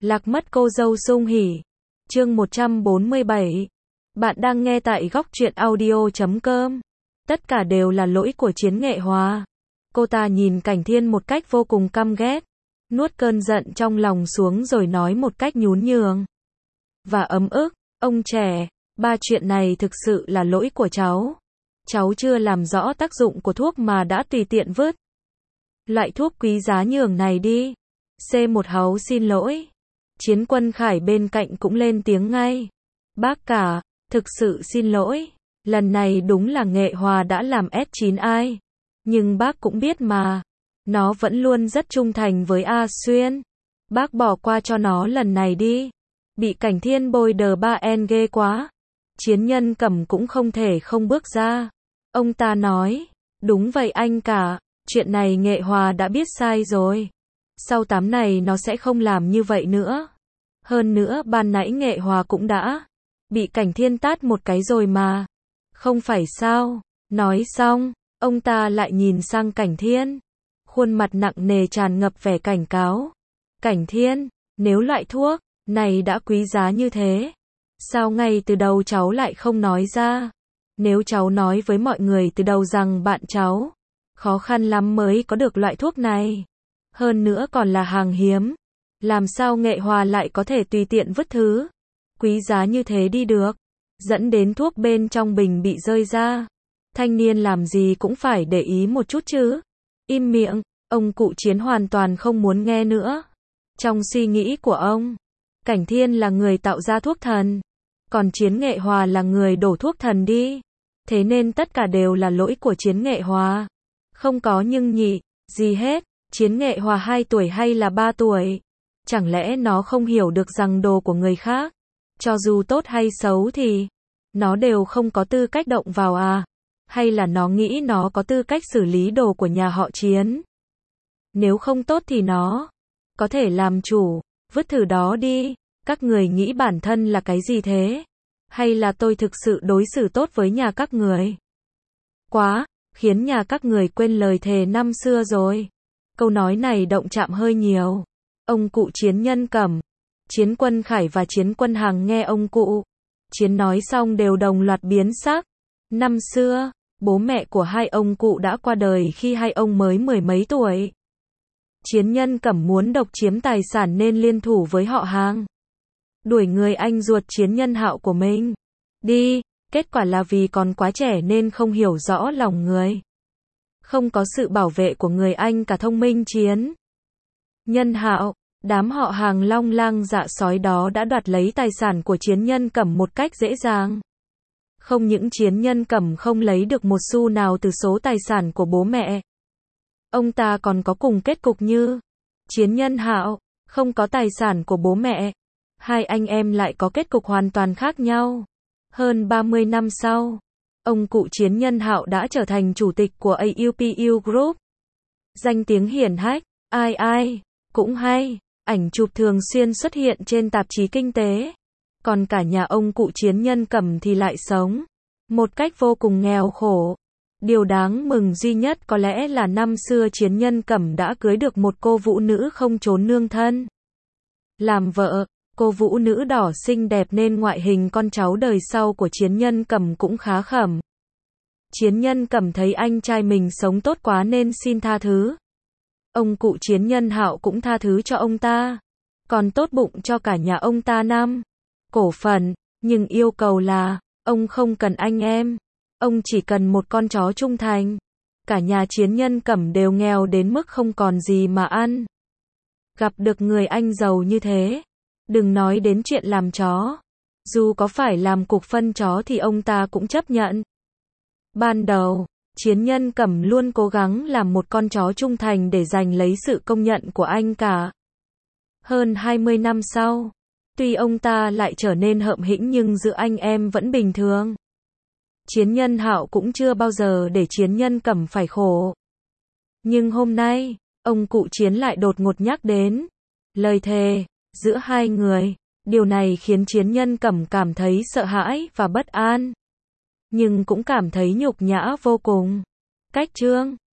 Lạc mất cô dâu sung hỉ. Chương 147. Bạn đang nghe tại góc truyện audio.com. Tất cả đều là lỗi của Chiến Nghệ Hòa. Cô ta nhìn Cảnh Thiên một cách vô cùng căm ghét, nuốt cơn giận trong lòng xuống rồi nói một cách nhún nhường và ấm ức, ông trẻ, ba chuyện này thực sự là lỗi của cháu. Cháu chưa làm rõ tác dụng của thuốc mà đã tùy tiện vứt loại thuốc quý giá nhường này đi. C1 Háu xin lỗi. Chiến Quân Khải bên cạnh cũng lên tiếng ngay. Bác cả, thực sự xin lỗi. Lần này đúng là Nghệ Hòa đã làm S9 ai. Nhưng bác cũng biết mà. Nó vẫn luôn rất trung thành với A Xuyên. Bác bỏ qua cho nó lần này đi. Bị Cảnh Thiên bôi đờ 3N ghê quá. Chiến Nhân Cẩm cũng không thể không bước ra. Ông ta nói, đúng vậy anh cả, chuyện này Nghệ Hòa đã biết sai rồi. Sau 8 này nó sẽ không làm như vậy nữa. Hơn nữa ban nãy Nghệ Hòa cũng đã bị Cảnh Thiên tát một cái rồi mà. Không phải sao? Nói xong, ông ta lại nhìn sang Cảnh Thiên. Khuôn mặt nặng nề tràn ngập vẻ cảnh cáo. Cảnh Thiên, nếu loại thuốc này đã quý giá như thế, sao ngay từ đầu cháu lại không nói ra? Nếu cháu nói với mọi người từ đầu rằng bạn cháu khó khăn lắm mới có được loại thuốc này, hơn nữa còn là hàng hiếm, làm sao Nghệ Hòa lại có thể tùy tiện vứt thứ quý giá như thế đi được, dẫn đến thuốc bên trong bình bị rơi ra. Thanh niên làm gì cũng phải để ý một chút chứ. Im miệng, ông cụ Chiến hoàn toàn không muốn nghe nữa. Trong suy nghĩ của ông, Cảnh Thiên là người tạo ra thuốc thần, còn Chiến Nghệ Hòa là người đổ thuốc thần đi. Thế nên tất cả đều là lỗi của Chiến Nghệ Hòa. Không có nhưng nhị, gì hết. Chiến Nghệ Hòa 2 tuổi hay là 3 tuổi? Chẳng lẽ nó không hiểu được rằng đồ của người khác, cho dù tốt hay xấu thì nó đều không có tư cách động vào à? Hay là nó nghĩ nó có tư cách xử lý đồ của nhà họ Chiến? Nếu không tốt thì nó có thể làm chủ, vứt thử đó đi. Các người nghĩ bản thân là cái gì thế? Hay là tôi thực sự đối xử tốt với nhà các người? Quá, khiến nhà các người quên lời thề năm xưa rồi. Câu nói này động chạm hơi nhiều. Ông cụ Chiến Nhân Cẩm, Chiến Quân Khải và Chiến Quân Hằng nghe ông cụ Chiến nói xong đều đồng loạt biến sắc. Năm xưa, bố mẹ của hai ông cụ đã qua đời khi hai ông mới 10 mấy tuổi. Chiến Nhân Cẩm muốn độc chiếm tài sản nên liên thủ với họ hàng, đuổi người anh ruột Chiến Nhân Hạo của mình đi. Kết quả là vì còn quá trẻ nên không hiểu rõ lòng người, không có sự bảo vệ của người anh cả thông minh Chiến Nhân Hạo. Đám họ hàng long lang dạ sói đó đã đoạt lấy tài sản của Chiến Nhân Cẩm một cách dễ dàng. Không những Chiến Nhân Cẩm không lấy được một xu nào từ số tài sản của bố mẹ, ông ta còn có cùng kết cục như Chiến Nhân Hạo, không có tài sản của bố mẹ. Hai anh em lại có kết cục hoàn toàn khác nhau. Hơn 30 năm sau, ông cụ Chiến Nhân Hạo đã trở thành chủ tịch của AUPU Group. Danh tiếng hiển hách, ai cũng hay, ảnh chụp thường xuyên xuất hiện trên tạp chí kinh tế. Còn cả nhà ông cụ Chiến Nhân Cẩm thì lại sống một cách vô cùng nghèo khổ. Điều đáng mừng duy nhất có lẽ là năm xưa Chiến Nhân Cẩm đã cưới được một cô vũ nữ không trốn nương thân làm vợ. Cô vũ nữ đỏ xinh đẹp nên ngoại hình con cháu đời sau của Chiến Nhân Cẩm cũng khá khẩm. Chiến Nhân Cẩm thấy anh trai mình sống tốt quá nên xin tha thứ. Ông cụ Chiến Nhân Hạo cũng tha thứ cho ông ta, còn tốt bụng cho cả nhà ông ta 5 cổ phần, nhưng yêu cầu là ông không cần anh em, ông chỉ cần một con chó trung thành. Cả nhà Chiến Nhân Cẩm đều nghèo đến mức không còn gì mà ăn. Gặp được người anh giàu như thế, đừng nói đến chuyện làm chó, dù có phải làm cục phân chó thì ông ta cũng chấp nhận. Ban đầu, Chiến Nhân Cẩm luôn cố gắng làm một con chó trung thành để giành lấy sự công nhận của anh cả. Hơn 20 năm sau, tuy ông ta lại trở nên hợm hĩnh nhưng giữa anh em vẫn bình thường. Chiến Nhân Hạo cũng chưa bao giờ để Chiến Nhân Cẩm phải khổ. Nhưng hôm nay, ông cụ Chiến lại đột ngột nhắc đến lời thề giữa hai người. Điều này khiến Chiến Nhân Cẩm cảm thấy sợ hãi và bất an, nhưng cũng cảm thấy nhục nhã vô cùng. Cách chương